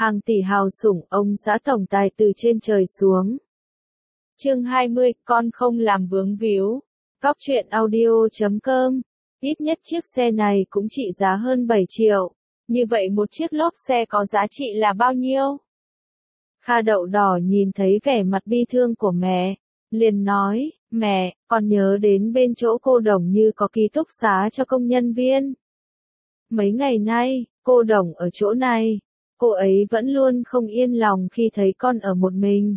Hàng tỷ hào sủng, ông xã tổng tài từ trên trời xuống. Chương 20, con không làm vướng víu. Góc truyện audio.com. Ít nhất chiếc xe này cũng trị giá hơn 7 triệu. Như vậy một chiếc lốp xe có giá trị là bao nhiêu? Kha Đậu Đỏ nhìn thấy vẻ mặt bi thương của mẹ, liền nói, mẹ, con nhớ đến bên chỗ cô Đồng như có ký túc xá cho công nhân viên. Mấy ngày nay, cô Đồng ở chỗ này, cô ấy vẫn luôn không yên lòng khi thấy con ở một mình.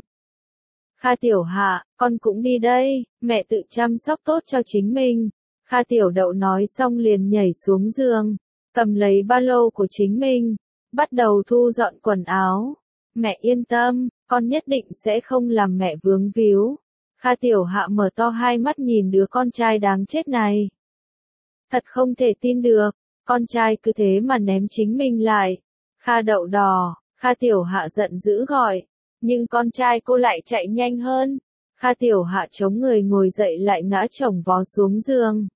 Kha Tiểu Hạ, con cũng đi đây, mẹ tự chăm sóc tốt cho chính mình. Kha Tiểu Đậu nói xong liền nhảy xuống giường, cầm lấy ba lô của chính mình, bắt đầu thu dọn quần áo. Mẹ yên tâm, con nhất định sẽ không làm mẹ vướng víu. Kha Tiểu Hạ mở to hai mắt nhìn đứa con trai đáng chết này. Thật không thể tin được, con trai cứ thế mà ném chính mình lại. Kha Đậu Đỏ, Kha Tiểu Hạ giận dữ gọi, nhưng con trai cô lại chạy nhanh hơn. Kha Tiểu Hạ chống người ngồi dậy lại ngã chồng vó xuống giường.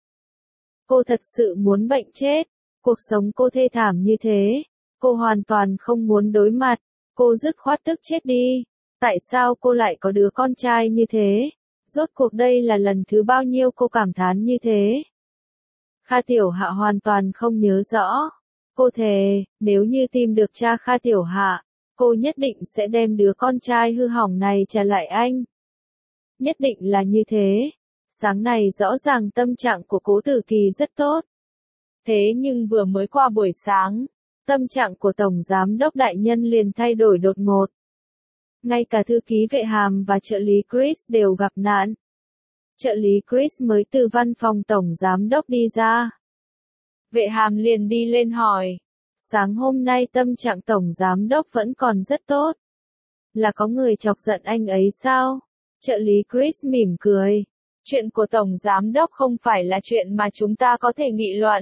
Cô thật sự muốn bệnh chết, cuộc sống cô thê thảm như thế, cô hoàn toàn không muốn đối mặt, cô dứt khoát tức chết đi. Tại sao cô lại có đứa con trai như thế? Rốt cuộc đây là lần thứ bao nhiêu cô cảm thán như thế? Kha Tiểu Hạ hoàn toàn không nhớ rõ. Cô thề, nếu như tìm được cha Kha Tiểu Hạ, cô nhất định sẽ đem đứa con trai hư hỏng này trả lại anh. Nhất định là như thế. Sáng này rõ ràng tâm trạng của Cố Tử Kỳ rất tốt. Thế nhưng vừa mới qua buổi sáng, tâm trạng của Tổng Giám đốc Đại Nhân liền thay đổi đột ngột. Ngay cả thư ký Vệ Hàm và trợ lý Chris đều gặp nạn. Trợ lý Chris mới từ văn phòng Tổng Giám đốc đi ra. Vệ Hàm liền đi lên hỏi. Sáng hôm nay tâm trạng Tổng Giám đốc vẫn còn rất tốt. Là có người chọc giận anh ấy sao? Trợ lý Chris mỉm cười. Chuyện của Tổng Giám đốc không phải là chuyện mà chúng ta có thể nghị luận.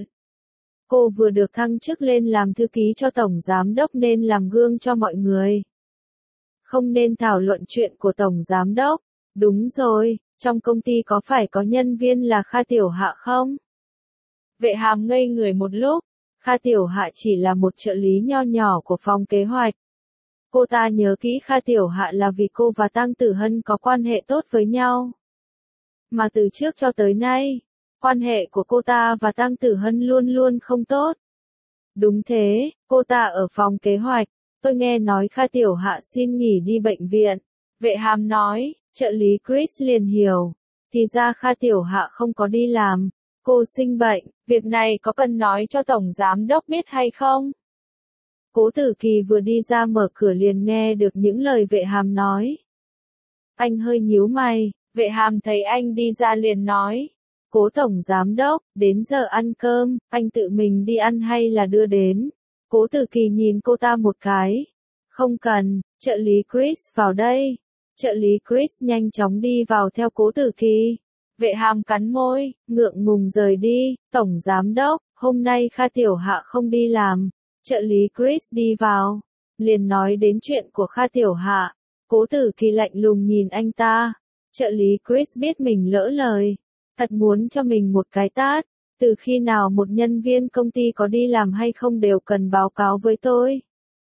Cô vừa được thăng chức lên làm thư ký cho Tổng Giám đốc nên làm gương cho mọi người. Không nên thảo luận chuyện của Tổng Giám đốc. Đúng rồi, trong công ty có phải có nhân viên là Kha Tiểu Hạ không? Vệ Hàm ngây người một lúc. Kha Tiểu Hạ chỉ là một trợ lý nho nhỏ của phòng kế hoạch. Cô ta nhớ kỹ Kha Tiểu Hạ là vì cô và Tăng Tử Hân có quan hệ tốt với nhau. Mà từ trước cho tới nay, quan hệ của cô ta và Tăng Tử Hân luôn luôn không tốt. Đúng thế, cô ta ở phòng kế hoạch. Tôi nghe nói Kha Tiểu Hạ xin nghỉ đi bệnh viện. Vệ Hàm nói, trợ lý Chris liền hiểu. Thì ra Kha Tiểu Hạ không có đi làm. Cô sinh bệnh, việc này có cần nói cho Tổng Giám đốc biết hay không? Cố Tử Kỳ vừa đi ra mở cửa liền nghe được những lời Vệ Hàm nói. Anh hơi nhíu mày, Vệ Hàm thấy anh đi ra liền nói. Cố Tổng Giám đốc, đến giờ ăn cơm, anh tự mình đi ăn hay là đưa đến? Cố Tử Kỳ nhìn cô ta một cái. Không cần, trợ lý Chris vào đây. Trợ lý Chris nhanh chóng đi vào theo Cố Tử Kỳ. Vệ Hàm cắn môi, ngượng ngùng rời đi. Tổng Giám đốc, hôm nay Kha Tiểu Hạ không đi làm. Trợ lý Chris đi vào, liền nói đến chuyện của Kha Tiểu Hạ. Cố Tử Kỳ lạnh lùng nhìn anh ta. Trợ lý Chris biết mình lỡ lời, thật muốn cho mình một cái tát. Từ khi nào một nhân viên công ty có đi làm hay không đều cần báo cáo với tôi?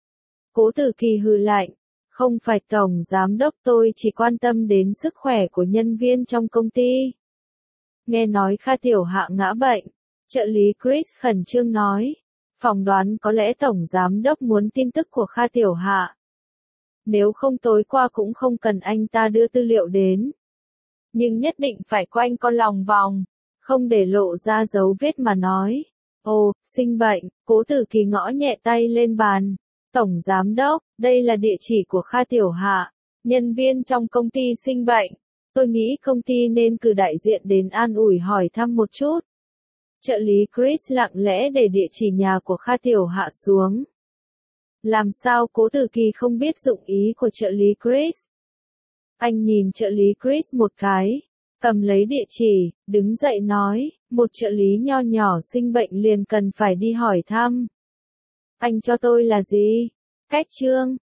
Cố Tử Kỳ hừ lạnh, không phải Tổng Giám đốc, tôi chỉ quan tâm đến sức khỏe của nhân viên trong công ty. Nghe nói Kha Tiểu Hạ ngã bệnh, trợ lý Chris khẩn trương nói. Phỏng đoán có lẽ Tổng Giám đốc muốn tin tức của Kha Tiểu Hạ. Nếu không tối qua cũng không cần anh ta đưa tư liệu đến. Nhưng nhất định phải quanh con lòng vòng, không để lộ ra dấu vết mà nói. Ồ, sinh bệnh, Cố Tử Kỳ ngõ nhẹ tay lên bàn. Tổng Giám đốc, đây là địa chỉ của Kha Tiểu Hạ. Nhân viên trong công ty sinh bệnh. Tôi nghĩ công ty nên cử đại diện đến an ủi hỏi thăm một chút. Trợ lý Chris lặng lẽ để địa chỉ nhà của Kha Tiểu Hạ xuống. Làm sao Cố Tử Kỳ không biết dụng ý của trợ lý Chris? Anh nhìn trợ lý Chris một cái, cầm lấy địa chỉ, đứng dậy nói, một trợ lý nho nhỏ sinh bệnh liền cần phải đi hỏi thăm. Anh cho tôi là gì? Cách trương,